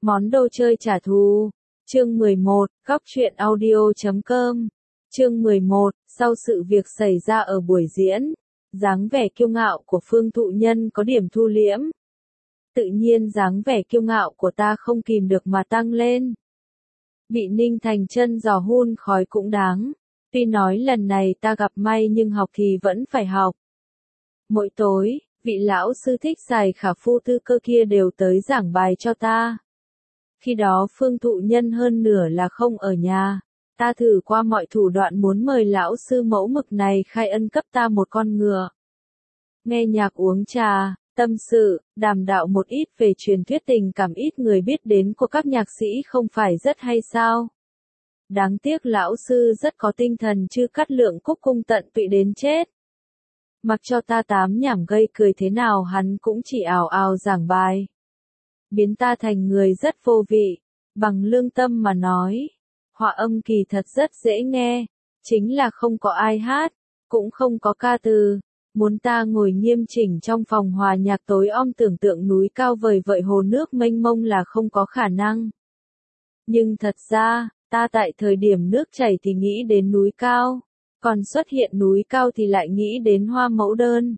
Món đồ chơi trả thù. Chương 11, góc truyện audio.com. Chương 11, sau sự việc xảy ra ở buổi diễn, dáng vẻ kiêu ngạo của Phương Thụ Nhân có điểm thu liễm. Tự nhiên dáng vẻ kiêu ngạo của ta không kìm được mà tăng lên. Bị Ninh Thành Chân giò hun khói cũng đáng. Tuy nói lần này ta gặp may nhưng học thì vẫn phải học. Mỗi tối, vị lão sư thích xài khả phu tư cơ kia đều tới giảng bài cho ta. Khi đó Phương Thụ Nhân hơn nửa là không ở nhà. Ta thử qua mọi thủ đoạn muốn mời lão sư mẫu mực này khai ân cấp ta một con ngựa. Nghe nhạc uống trà, tâm sự, đàm đạo một ít về truyền thuyết tình cảm ít người biết đến của các nhạc sĩ không phải rất hay sao? Đáng tiếc lão sư rất có tinh thần chứ Cát Lượng Cúc cung tận tụy đến chết. Mặc cho ta tám nhảm gây cười thế nào hắn cũng chỉ ào ào giảng bài. Biến ta thành người rất vô vị, bằng lương tâm mà nói. Hòa âm kỳ thật rất dễ nghe, chính là không có ai hát, cũng không có ca từ. Muốn ta ngồi nghiêm chỉnh trong phòng hòa nhạc tối om tưởng tượng núi cao vời vợi hồ nước mênh mông là không có khả năng. Nhưng thật ra, ta tại thời điểm nước chảy thì nghĩ đến núi cao, còn xuất hiện núi cao thì lại nghĩ đến hoa mẫu đơn.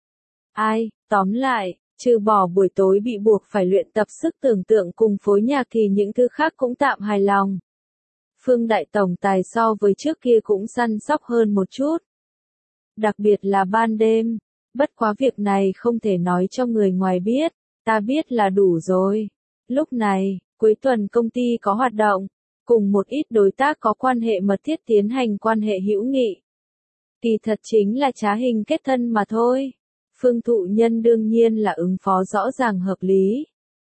Tóm lại, trừ bỏ buổi tối bị buộc phải luyện tập sức tưởng tượng cùng phối nhạc thì những thứ khác cũng tạm hài lòng. Phương Đại Tổng Tài so với trước kia cũng săn sóc hơn một chút. Đặc biệt là ban đêm, bất quá việc này không thể nói cho người ngoài biết, ta biết là đủ rồi. Lúc này, cuối tuần công ty có hoạt động, cùng một ít đối tác có quan hệ mật thiết tiến hành quan hệ hữu nghị. Kỳ thật chính là trá hình kết thân mà thôi. Phương Thụ Nhân đương nhiên là ứng phó rõ ràng hợp lý.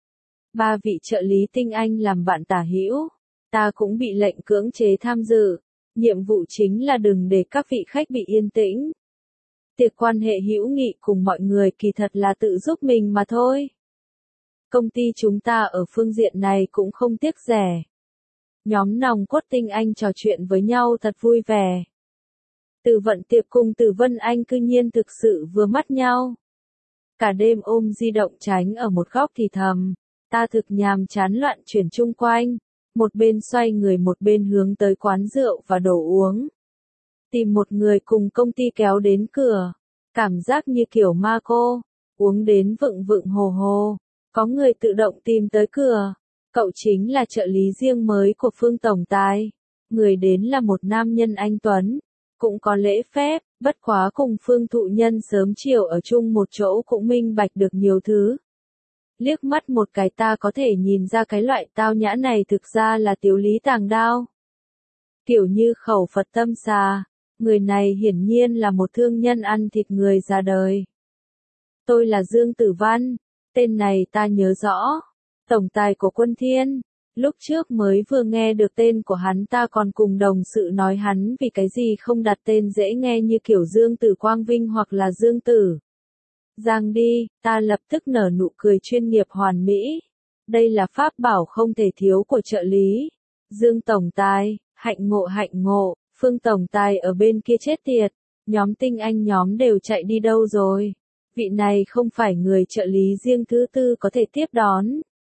3 vị trợ lý tinh anh làm bạn tả hữu, ta cũng bị lệnh cưỡng chế tham dự. Nhiệm vụ chính là đừng để các vị khách bị yên tĩnh. Tiệc quan hệ hữu nghị cùng mọi người kỳ thật là tự giúp mình mà thôi. Công ty chúng ta ở phương diện này cũng không tiếc rẻ. Nhóm nòng cốt tinh anh trò chuyện với nhau thật vui vẻ. Từ Vận Tiệp cùng Từ Vân Anh cư nhiên thực sự vừa mắt nhau. Cả đêm ôm di động tránh ở một góc thì thầm, ta thực nhàm chán loạn chuyển chung quanh, một bên xoay người một bên hướng tới quán rượu và đồ uống. Tìm một người cùng công ty kéo đến cửa, cảm giác như kiểu ma cô, uống đến vựng vựng hồ hồ, có người tự động tìm tới cửa. Cậu chính là trợ lý riêng mới của Phương Tổng Tài. Người đến là một nam nhân anh tuấn, cũng có lễ phép, bất quá cùng Phương Thụ Nhân sớm chiều ở chung một chỗ cũng minh bạch được nhiều thứ. Liếc mắt một cái ta có thể nhìn ra cái loại tao nhã này thực ra là tiểu lý tàng đao. Kiểu như khẩu Phật tâm xà, người này hiển nhiên là một thương nhân ăn thịt người ra đời. Tôi là Dương Tử Văn, tên này ta nhớ rõ. Tổng tài của Quân Thiên, lúc trước mới vừa nghe được tên của hắn ta còn cùng đồng sự nói hắn vì cái gì không đặt tên dễ nghe như kiểu Dương Tử Quang Vinh hoặc là Dương Tử Giang đi, ta lập tức nở nụ cười chuyên nghiệp hoàn mỹ. Đây là pháp bảo không thể thiếu của trợ lý. Dương Tổng Tài, hạnh ngộ, Phương Tổng Tài ở bên kia chết tiệt, nhóm tinh anh nhóm đều chạy đi đâu rồi. Vị này không phải người trợ lý riêng thứ tư có thể tiếp đón.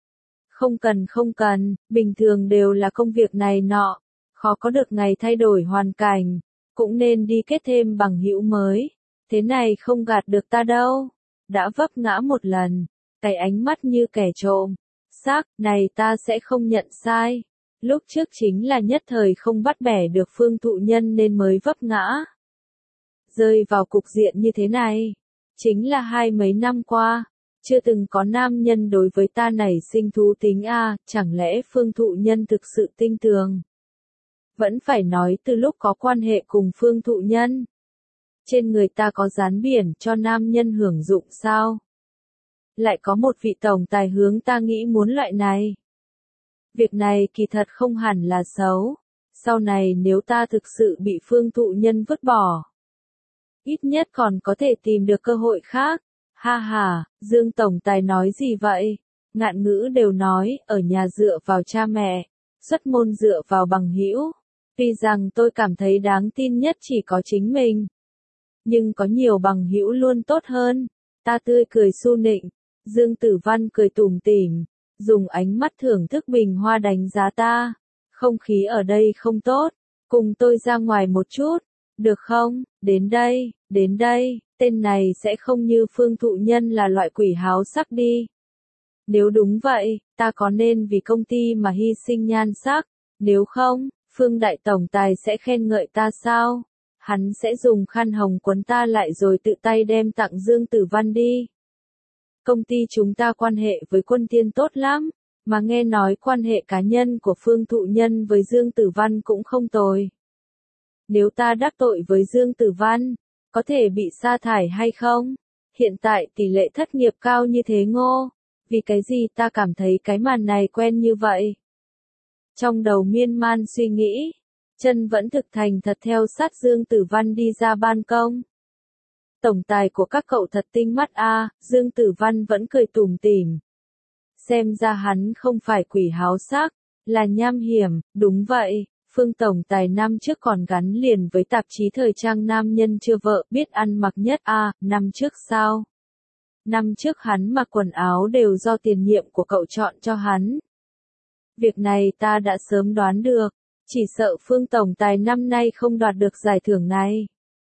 Không cần, bình thường đều là công việc này nọ, khó có được ngày thay đổi hoàn cảnh, cũng nên đi kết thêm bằng hữu mới, thế này không gạt được ta đâu, đã vấp ngã một lần, cái ánh mắt như kẻ trộm, xác, này ta sẽ không nhận sai, lúc trước chính là nhất thời không bắt bẻ được Phương Thụ Nhân nên mới vấp ngã. Rơi vào cục diện như thế này, chính là 20 năm qua. Chưa từng có nam nhân đối với ta nảy sinh thú tính chẳng lẽ Phương Thụ Nhân thực sự tinh tường? Vẫn phải nói từ lúc có quan hệ cùng Phương Thụ Nhân. Trên người ta có dán biển cho nam nhân hưởng dụng sao? Lại có một vị tổng tài hướng ta nghĩ muốn loại này. Việc này kỳ thật không hẳn là xấu. Sau này nếu ta thực sự bị Phương Thụ Nhân vứt bỏ, ít nhất còn có thể tìm được cơ hội khác. Ha, Dương Tổng Tài nói gì vậy? Ngạn ngữ đều nói, ở nhà dựa vào cha mẹ, xuất môn dựa vào bằng hữu. Tuy rằng tôi cảm thấy đáng tin nhất chỉ có chính mình. Nhưng có nhiều bằng hữu luôn tốt hơn. Ta tươi cười su nịnh. Dương Tử Văn cười tủm tỉm. dùng ánh mắt thưởng thức bình hoa đánh giá ta. Không khí ở đây không tốt, cùng tôi ra ngoài một chút, được không? Đến đây, tên này sẽ không như Phương Thụ Nhân là loại quỷ háo sắc đi. Nếu đúng vậy, ta có nên vì công ty mà hy sinh nhan sắc, nếu không, Phương Đại Tổng Tài sẽ khen ngợi ta sao? Hắn sẽ dùng khăn hồng quấn ta lại rồi tự tay đem tặng Dương Tử Văn đi. Công ty chúng ta quan hệ với Quân Tiên tốt lắm, mà nghe nói quan hệ cá nhân của Phương Thụ Nhân với Dương Tử Văn cũng không tồi. Nếu ta đắc tội với Dương Tử Văn, có thể bị sa thải hay không? Hiện tại tỷ lệ thất nghiệp cao như thế Ngô, vì cái gì ta cảm thấy cái màn này quen như vậy? Trong đầu miên man suy nghĩ, chân vẫn thực thành thật theo sát Dương Tử Văn đi ra ban công. Tổng tài của các cậu thật tinh mắt a, Dương Tử Văn vẫn cười tủm tỉm. Xem ra hắn không phải quỷ háo sắc, là nham hiểm, đúng vậy. Phương Tổng Tài năm trước còn gắn liền với tạp chí thời trang nam nhân chưa vợ biết ăn mặc nhất năm trước sao? Năm trước hắn mặc quần áo đều do tiền nhiệm của cậu chọn cho hắn. Việc này ta đã sớm đoán được, chỉ sợ Phương Tổng Tài năm nay không đoạt được giải thưởng này.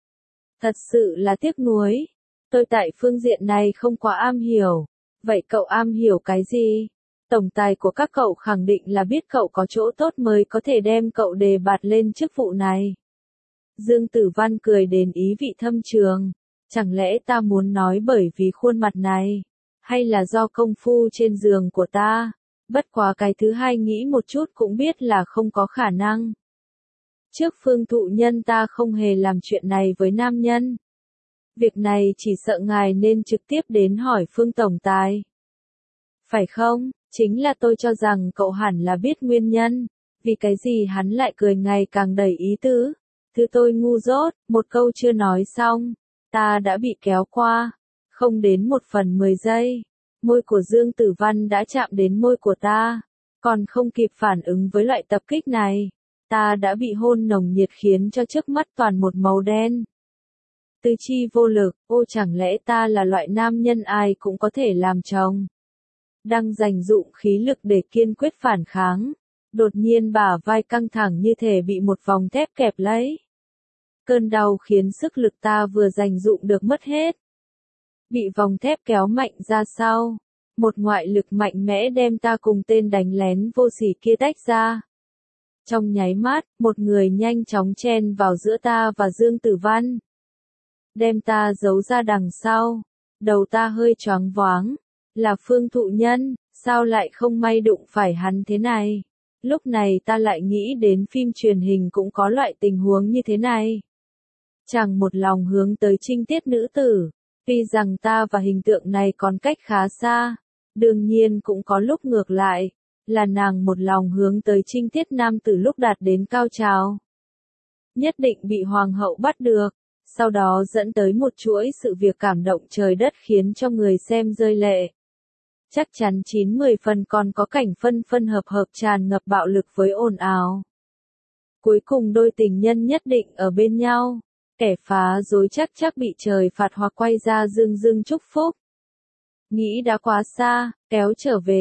Thật sự là tiếc nuối, tôi tại phương diện này không quá am hiểu. Vậy cậu am hiểu cái gì? Tổng tài của các cậu khẳng định là biết cậu có chỗ tốt mới có thể đem cậu đề bạt lên chức vụ này. Dương Tử Văn cười đến ý vị thâm trường. Chẳng lẽ ta muốn nói bởi vì khuôn mặt này? Hay là do công phu trên giường của ta? Bất quá cái thứ hai nghĩ một chút cũng biết là không có khả năng. Trước Phương Thụ Nhân ta không hề làm chuyện này với nam nhân. Việc này chỉ sợ ngài nên trực tiếp đến hỏi Phương Tổng Tài. Phải không? Chính là tôi cho rằng cậu hẳn là biết nguyên nhân, vì cái gì hắn lại cười ngày càng đầy ý tứ. Thứ tôi ngu dốt, một câu chưa nói xong, ta đã bị kéo qua, không đến 1/10 giây. Môi của Dương Tử Văn đã chạm đến môi của ta, còn không kịp phản ứng với loại tập kích này, ta đã bị hôn nồng nhiệt khiến cho trước mắt toàn một màu đen. Tư chi vô lực, chẳng lẽ ta là loại nam nhân ai cũng có thể làm chồng? Đang dành dụng khí lực để kiên quyết phản kháng, đột nhiên bả vai căng thẳng như thể bị một vòng thép kẹp lấy. Cơn đau khiến sức lực ta vừa dành dụng được mất hết. Bị vòng thép kéo mạnh ra sau, một ngoại lực mạnh mẽ đem ta cùng tên đánh lén vô sỉ kia tách ra. Trong nháy mắt, một người nhanh chóng chen vào giữa ta và Dương Tử Văn. Đem ta giấu ra đằng sau, đầu ta hơi choáng váng. Là Phương Thụ Nhân, sao lại không may đụng phải hắn thế này? Lúc này ta lại nghĩ đến phim truyền hình cũng có loại tình huống như thế này. Chàng một lòng hướng tới trinh tiết nữ tử, tuy rằng ta và hình tượng này còn cách khá xa, đương nhiên cũng có lúc ngược lại, là nàng một lòng hướng tới trinh tiết nam tử lúc đạt đến cao trào. Nhất định bị hoàng hậu bắt được, sau đó dẫn tới một chuỗi sự việc cảm động trời đất khiến cho người xem rơi lệ. Chắc chắn 9-10 phần còn có cảnh phân phân hợp hợp tràn ngập bạo lực với ồn ào. Cuối cùng đôi tình nhân nhất định ở bên nhau, kẻ phá rối chắc bị trời phạt hoặc quay ra dưng dưng chúc phúc. Nghĩ đã quá xa, kéo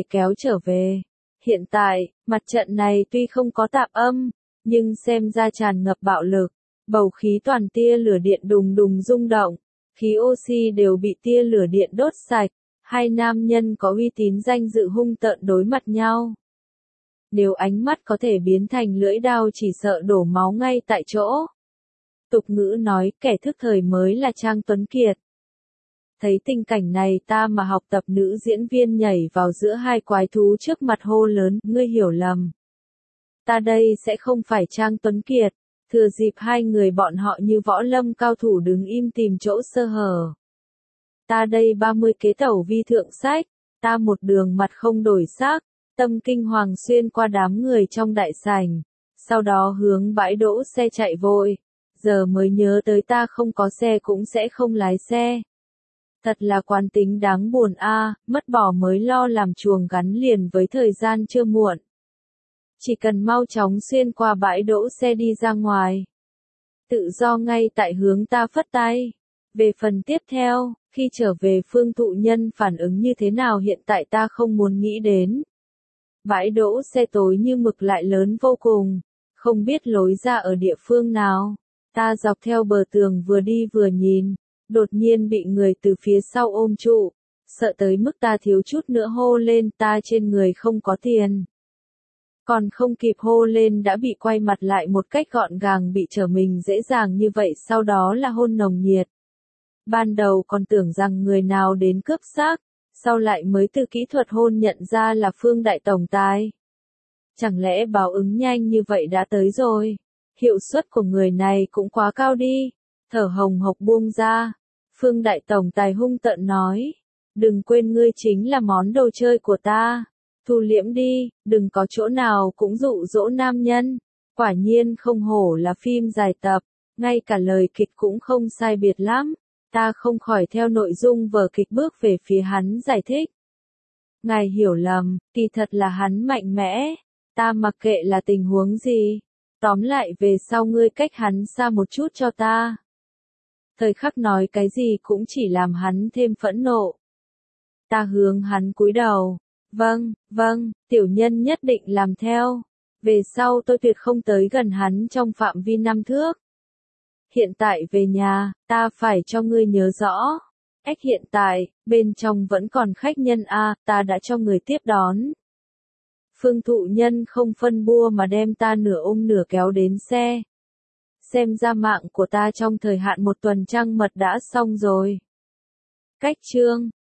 trở về. Hiện tại, mặt trận này tuy không có tạp âm, nhưng xem ra tràn ngập bạo lực, bầu khí toàn tia lửa điện đùng đùng rung động, khí oxy đều bị tia lửa điện đốt sạch. Hai nam nhân có uy tín danh dự hung tợn đối mặt nhau. Nếu ánh mắt có thể biến thành lưỡi dao chỉ sợ đổ máu ngay tại chỗ. Tục ngữ nói kẻ thức thời mới là Trang Tuấn Kiệt. Thấy tình cảnh này ta mà học tập nữ diễn viên nhảy vào giữa hai quái thú trước mặt hô lớn, ngươi hiểu lầm. Ta đây sẽ không phải Trang Tuấn Kiệt, thừa dịp hai người bọn họ như võ lâm cao thủ đứng im tìm chỗ sơ hở. Ta đây 30 kế tẩu vi thượng sách, ta một đường mặt không đổi sắc, tâm kinh hoàng xuyên qua đám người trong đại sảnh, sau đó hướng bãi đỗ xe chạy vội, giờ mới nhớ tới ta không có xe cũng sẽ không lái xe. Thật là quán tính đáng buồn mất bỏ mới lo làm chuồng gắn liền với thời gian chưa muộn. Chỉ cần mau chóng xuyên qua bãi đỗ xe đi ra ngoài. Tự do ngay tại hướng ta phất tay. Về phần tiếp theo, khi trở về Phương Thụ Nhân phản ứng như thế nào hiện tại ta không muốn nghĩ đến, Bãi đỗ xe tối như mực lại lớn vô cùng, không biết lối ra ở địa phương nào. Ta dọc theo bờ tường vừa đi vừa nhìn, đột nhiên bị người từ phía sau ôm trụ, sợ tới mức ta thiếu chút nữa hô lên ta trên người không có tiền. Còn không kịp hô lên đã bị quay mặt lại một cách gọn gàng bị trở mình dễ dàng như vậy sau đó là hôn nồng nhiệt. Ban đầu còn tưởng rằng người nào đến cướp xác, sau lại mới từ kỹ thuật hôn nhận ra là Phương Đại Tổng Tài. Chẳng lẽ báo ứng nhanh như vậy đã tới rồi? Hiệu suất của người này cũng quá cao đi. Thở hồng hộc buông ra. Phương Đại Tổng Tài hung tợn nói. Đừng quên ngươi chính là món đồ chơi của ta. Thu liễm đi, đừng có chỗ nào cũng dụ dỗ nam nhân. Quả nhiên không hổ là phim dài tập, ngay cả lời kịch cũng không sai biệt lắm. Ta không khỏi theo nội dung vở kịch bước về phía hắn giải thích. Ngài hiểu lầm, kỳ thật là hắn mạnh mẽ. Ta mặc kệ là tình huống gì. Tóm lại về sau ngươi cách hắn xa một chút cho ta. Thời khắc nói cái gì cũng chỉ làm hắn thêm phẫn nộ. Ta hướng hắn cúi đầu. Vâng, tiểu nhân nhất định làm theo. Về sau tôi tuyệt không tới gần hắn trong phạm vi 5 thước. Hiện tại về nhà, ta phải cho ngươi nhớ rõ. Hiện tại, bên trong vẫn còn khách nhân a, ta đã cho người tiếp đón. Phương thụ nhân không phân bua mà đem ta nửa ôm nửa kéo đến xe. Xem ra mạng của ta trong thời hạn 1 tuần trăng mật đã xong rồi. Cách chương